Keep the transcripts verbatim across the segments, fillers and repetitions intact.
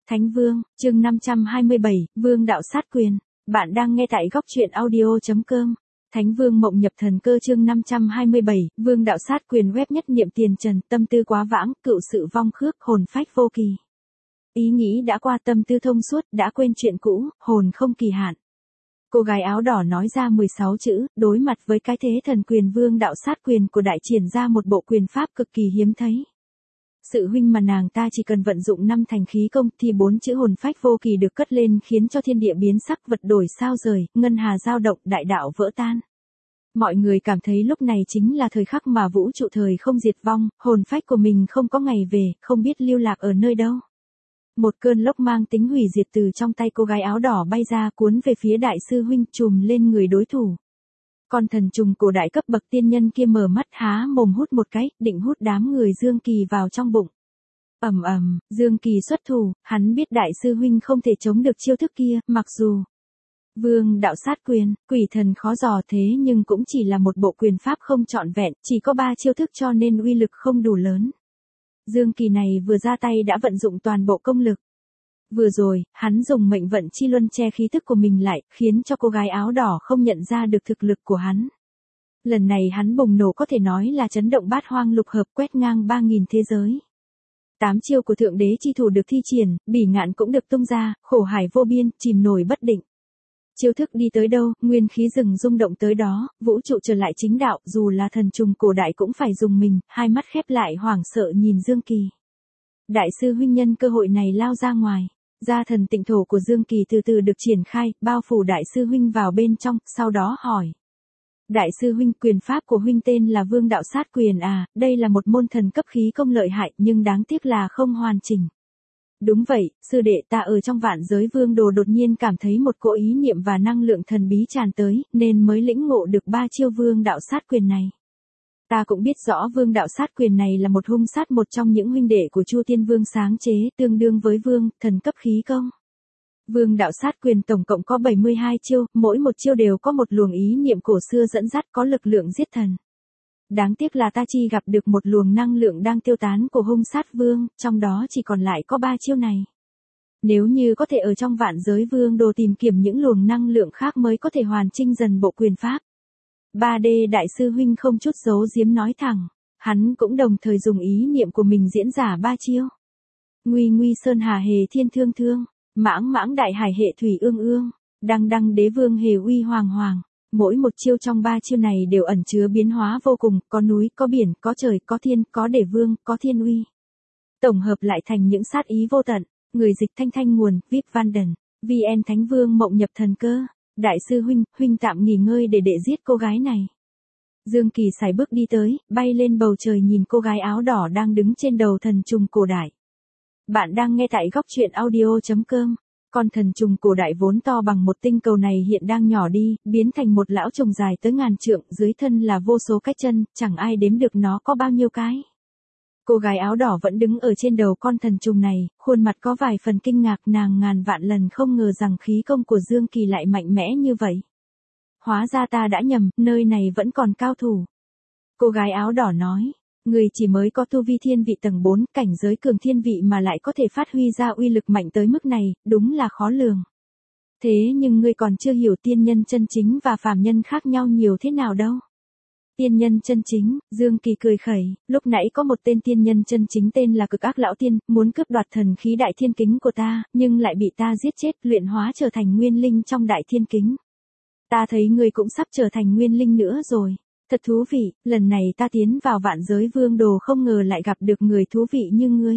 Thánh Vương, chương năm trăm hai mươi bảy, Vương đạo sát quyền. Bạn đang nghe tại góc truyện audio chấm com. Thánh Vương mộng nhập thần cơ chương năm trăm hai mươi bảy, Vương đạo sát quyền web nhất niệm tiền trần, tâm tư quá vãng, cựu sự vong khước, hồn phách vô kỳ. Ý nghĩ đã qua tâm tư thông suốt, đã quên chuyện cũ, hồn không kỳ hạn. Cô gái áo đỏ nói ra mười sáu chữ, đối mặt với cái thế thần quyền vương đạo sát quyền của đại triển ra một bộ quyền pháp cực kỳ hiếm thấy. Sự huynh mà nàng ta chỉ cần vận dụng năm thành khí công thì bốn chữ hồn phách vô kỳ được cất lên khiến cho thiên địa biến sắc, vật đổi sao rời, ngân hà dao động, đại đạo vỡ tan. Mọi người cảm thấy lúc này chính là thời khắc mà vũ trụ thời không diệt vong, hồn phách của mình không có ngày về, không biết lưu lạc ở nơi đâu. Một cơn lốc mang tính hủy diệt từ trong tay cô gái áo đỏ bay ra cuốn về phía đại sư huynh trùm lên người đối thủ. Con thần trùng cổ đại cấp bậc tiên nhân kia mở mắt há mồm hút một cái, định hút đám người Dương Kỳ vào trong bụng. Ầm ầm, Dương Kỳ xuất thủ, hắn biết đại sư huynh không thể chống được chiêu thức kia, mặc dù vương đạo sát quyền, quỷ thần khó dò thế nhưng cũng chỉ là một bộ quyền pháp không trọn vẹn, chỉ có ba chiêu thức cho nên uy lực không đủ lớn. Dương Kỳ này vừa ra tay đã vận dụng toàn bộ công lực. Vừa rồi, hắn dùng mệnh vận chi luân che khí tức của mình lại, khiến cho cô gái áo đỏ không nhận ra được thực lực của hắn. Lần này hắn bùng nổ có thể nói là chấn động bát hoang lục hợp, quét ngang ba nghìn thế giới. Tám chiêu của thượng đế chi thủ được thi triển, bỉ ngạn cũng được tung ra, khổ hải vô biên, chìm nổi bất định. Chiêu thức đi tới đâu, nguyên khí rừng rung động tới đó, vũ trụ trở lại chính đạo, dù là thần trùng cổ đại cũng phải dùng mình, hai mắt khép lại hoảng sợ nhìn Dương Kỳ. Đại sư huynh nhân cơ hội này lao ra ngoài. Gia thần tịnh thổ của Dương Kỳ từ từ được triển khai, bao phủ đại sư huynh vào bên trong, sau đó hỏi. Đại sư huynh, quyền pháp của huynh tên là vương đạo sát quyền à, đây là một môn thần cấp khí công lợi hại nhưng đáng tiếc là không hoàn chỉnh. Đúng vậy, sư đệ, ta ở trong vạn giới vương đồ đột nhiên cảm thấy một cỗ ý niệm và năng lượng thần bí tràn tới, nên mới lĩnh ngộ được ba chiêu vương đạo sát quyền này. Ta cũng biết rõ vương đạo sát quyền này là một hung sát, một trong những huynh đệ của Chu Tiên Vương sáng chế, tương đương với vương, thần cấp khí công. Vương đạo sát quyền tổng cộng có bảy mươi hai chiêu, mỗi một chiêu đều có một luồng ý niệm cổ xưa dẫn dắt, có lực lượng giết thần. Đáng tiếc là ta chỉ gặp được một luồng năng lượng đang tiêu tán của hung sát vương, trong đó chỉ còn lại có ba chiêu này. Nếu như có thể ở trong vạn giới vương đồ tìm kiếm những luồng năng lượng khác mới có thể hoàn chỉnh dần bộ quyền pháp. ba D đại sư huynh không chút giấu giếm nói thẳng, hắn cũng đồng thời dùng ý niệm của mình diễn giả ba chiêu. Nguy nguy sơn hà hề thiên thương thương, mãng mãng đại hải hệ thủy ương ương, đăng đăng đế vương hề uy hoàng hoàng. Mỗi một chiêu trong ba chiêu này đều ẩn chứa biến hóa vô cùng, có núi, có biển, có trời, có thiên, có đế vương, có thiên uy. Tổng hợp lại thành những sát ý vô tận. Người dịch Thanh Thanh nguồn, vê i pê Vanden, vê en Thánh Vương mộng nhập thần cơ. Đại sư huynh, huynh tạm nghỉ ngơi để đệ giết cô gái này. Dương Kỳ sải bước đi tới, bay lên bầu trời nhìn cô gái áo đỏ đang đứng trên đầu thần trùng cổ đại. Bạn đang nghe tại góc truyện audio chấm com. Con thần trùng cổ đại vốn to bằng một tinh cầu này hiện đang nhỏ đi, biến thành một lão trùng dài tới ngàn trượng, dưới thân là vô số cái chân, chẳng ai đếm được nó có bao nhiêu cái. Cô gái áo đỏ vẫn đứng ở trên đầu con thần trùng này, khuôn mặt có vài phần kinh ngạc, nàng ngàn vạn lần không ngờ rằng khí công của Dương Kỳ lại mạnh mẽ như vậy. Hóa ra ta đã nhầm, nơi này vẫn còn cao thủ. Cô gái áo đỏ nói, người chỉ mới có tu vi thiên vị tầng bốn, cảnh giới cường thiên vị mà lại có thể phát huy ra uy lực mạnh tới mức này, đúng là khó lường. Thế nhưng ngươi còn chưa hiểu tiên nhân chân chính và phàm nhân khác nhau nhiều thế nào đâu. Tiên nhân chân chính, Dương Kỳ cười khẩy, lúc nãy có một tên tiên nhân chân chính tên là Cực Ác Lão Tiên, muốn cướp đoạt thần khí đại thiên kính của ta, nhưng lại bị ta giết chết, luyện hóa trở thành nguyên linh trong đại thiên kính. Ta thấy ngươi cũng sắp trở thành nguyên linh nữa rồi. Thật thú vị, lần này ta tiến vào vạn giới vương đồ không ngờ lại gặp được người thú vị như ngươi.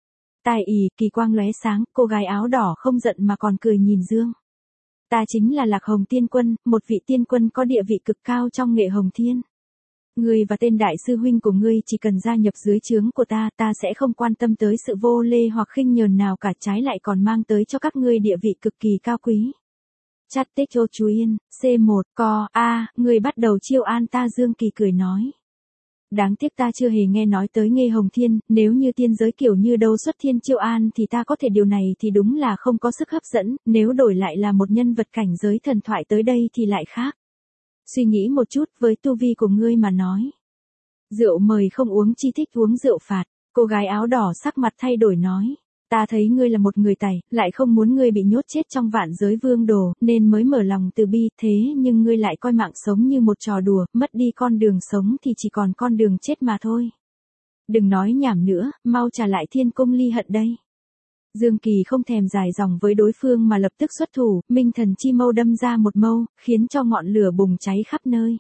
Tai ì, kỳ quang lóe sáng, cô gái áo đỏ không giận mà còn cười nhìn Dương. Ta chính là Lạc Hồng Tiên Quân, một vị tiên quân có địa vị cực cao trong nghệ Hồng Thiên. Ngươi và tên đại sư huynh của ngươi chỉ cần gia nhập dưới trướng của ta, ta sẽ không quan tâm tới sự vô lê hoặc khinh nhờn nào cả, trái lại còn mang tới cho các ngươi địa vị cực kỳ cao quý. Chát tích ô chú yên, xê một, co, a, người bắt đầu chiêu an ta. Dương Kỳ cười nói. Đáng tiếc ta chưa hề nghe nói tới Nghê Hồng Thiên, nếu như tiên giới kiểu như đâu xuất thiên chiêu an thì ta có thể, điều này thì đúng là không có sức hấp dẫn, nếu đổi lại là một nhân vật cảnh giới thần thoại tới đây thì lại khác. Suy nghĩ một chút, với tu vi của ngươi mà nói. Rượu mời không uống, chi thích uống rượu phạt, cô gái áo đỏ sắc mặt thay đổi nói. Ta thấy ngươi là một người tài, lại không muốn ngươi bị nhốt chết trong vạn giới vương đồ, nên mới mở lòng từ bi, thế nhưng ngươi lại coi mạng sống như một trò đùa, mất đi con đường sống thì chỉ còn con đường chết mà thôi. Đừng nói nhảm nữa, mau trả lại thiên cung ly hận đây. Dương Kỳ không thèm dài dòng với đối phương mà lập tức xuất thủ, minh thần chi mâu đâm ra một mâu, khiến cho ngọn lửa bùng cháy khắp nơi.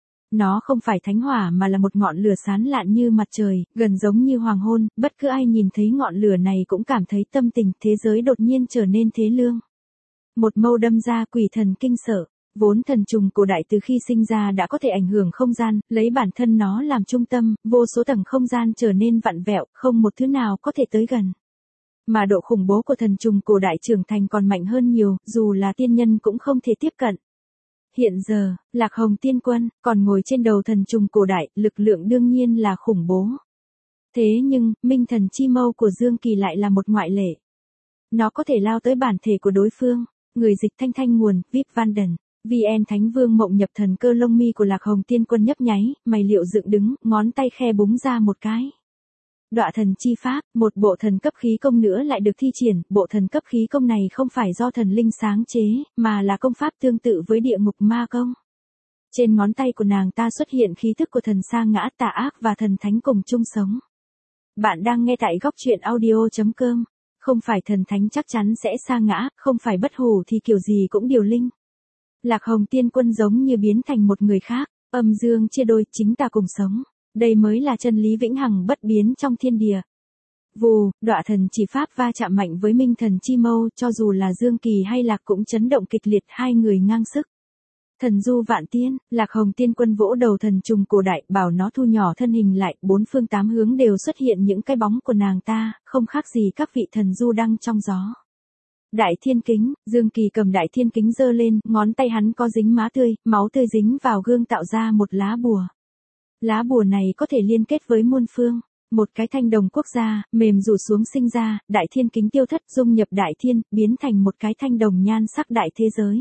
Nó không phải thánh hỏa mà là một ngọn lửa sáng lạn như mặt trời, gần giống như hoàng hôn, bất cứ ai nhìn thấy ngọn lửa này cũng cảm thấy tâm tình thế giới đột nhiên trở nên thế lương. Một mâu đâm ra quỷ thần kinh sợ, vốn thần trùng cổ đại từ khi sinh ra đã có thể ảnh hưởng không gian, lấy bản thân nó làm trung tâm, vô số tầng không gian trở nên vặn vẹo, không một thứ nào có thể tới gần. Mà độ khủng bố của thần trùng cổ đại trưởng thành còn mạnh hơn nhiều, dù là tiên nhân cũng không thể tiếp cận. Hiện giờ, Lạc Hồng Tiên Quân, còn ngồi trên đầu thần trùng cổ đại, lực lượng đương nhiên là khủng bố. Thế nhưng, minh thần chi mâu của Dương Kỳ lại là một ngoại lệ. Nó có thể lao tới bản thể của đối phương. Người dịch thanh thanh nguồn, vê i pê Vanden, vê en Thánh Vương Mộng Nhập Thần Cơ lông mi của Lạc Hồng Tiên Quân nhấp nháy, mày liệu dựng đứng, ngón tay khe búng ra một cái. Đọa thần chi pháp, một bộ thần cấp khí công nữa lại được thi triển, bộ thần cấp khí công này không phải do thần linh sáng chế, mà là công pháp tương tự với địa ngục ma công. Trên ngón tay của nàng ta xuất hiện khí thức của thần sa ngã tà ác và thần thánh cùng chung sống. Bạn đang nghe tại góc truyện audio chấm com. Không phải thần thánh chắc chắn sẽ sa ngã, không phải bất hủ thì kiểu gì cũng điều linh. Lạc Hồng Tiên Quân giống như biến thành một người khác, âm dương chia đôi, chính ta cùng sống. Đây mới là chân lý vĩnh hằng bất biến trong thiên địa. Vù, đọa thần chỉ pháp va chạm mạnh với minh thần chi mâu, cho dù là Dương Kỳ hay Lạc cũng chấn động kịch liệt, hai người ngang sức. Thần du vạn tiên, Lạc Hồng Tiên Quân vỗ đầu thần trùng cổ đại, bảo nó thu nhỏ thân hình lại, bốn phương tám hướng đều xuất hiện những cái bóng của nàng ta, không khác gì các vị thần du đang trong gió. Đại thiên kính, Dương Kỳ cầm đại thiên kính giơ lên, ngón tay hắn có dính má tươi, máu tươi dính vào gương tạo ra một lá bùa. Lá bùa này có thể liên kết với muôn phương. Một cái thanh đồng quốc gia, mềm rủ xuống sinh ra, đại thiên kính tiêu thất dung nhập đại thiên, biến thành một cái thanh đồng nhan sắc đại thế giới.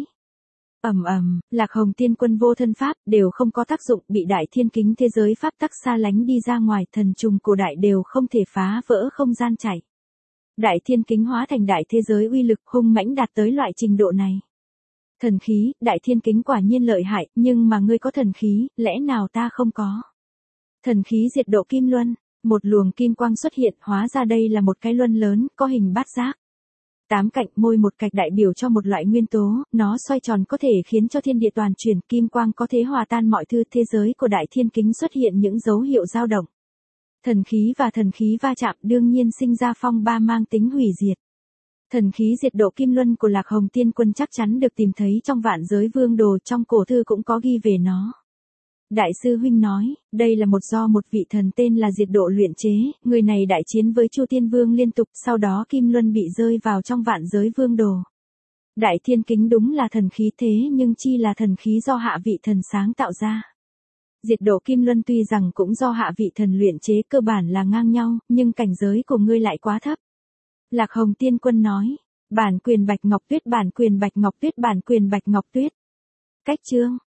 Ầm ầm, Lạc Hồng Tiên Quân vô thân pháp, đều không có tác dụng, bị đại thiên kính thế giới pháp tắc xa lánh đi ra ngoài, thần trùng cổ đại đều không thể phá vỡ không gian chảy. Đại thiên kính hóa thành đại thế giới uy lực hung mãnh đạt tới loại trình độ này. Thần khí, đại thiên kính quả nhiên lợi hại, nhưng mà ngươi có thần khí, lẽ nào ta không có? Thần khí diệt độ kim luân, một luồng kim quang xuất hiện, hóa ra đây là một cái luân lớn, có hình bát giác. Tám cạnh môi một cạnh đại biểu cho một loại nguyên tố, nó xoay tròn có thể khiến cho thiên địa toàn chuyển, kim quang có thể hòa tan mọi thứ, thế giới của đại thiên kính xuất hiện những dấu hiệu dao động. Thần khí và thần khí va chạm đương nhiên sinh ra phong ba mang tính hủy diệt. Thần khí diệt độ kim luân của Lạc Hồng Tiên Quân chắc chắn được tìm thấy trong vạn giới vương đồ, trong cổ thư cũng có ghi về nó. Đại sư huynh nói, đây là một do một vị thần tên là Diệt Độ luyện chế, người này đại chiến với Chu Tiên Vương liên tục, sau đó kim luân bị rơi vào trong vạn giới vương đồ. Đại thiên kính đúng là thần khí thế nhưng chi là thần khí do hạ vị thần sáng tạo ra. Diệt độ kim luân tuy rằng cũng do hạ vị thần luyện chế, cơ bản là ngang nhau, nhưng cảnh giới của ngươi lại quá thấp. Lạc Hồng Tiên Quân nói, bản quyền Bạch Ngọc Tuyết, bản quyền Bạch Ngọc Tuyết, bản quyền Bạch Ngọc Tuyết. Cách chương,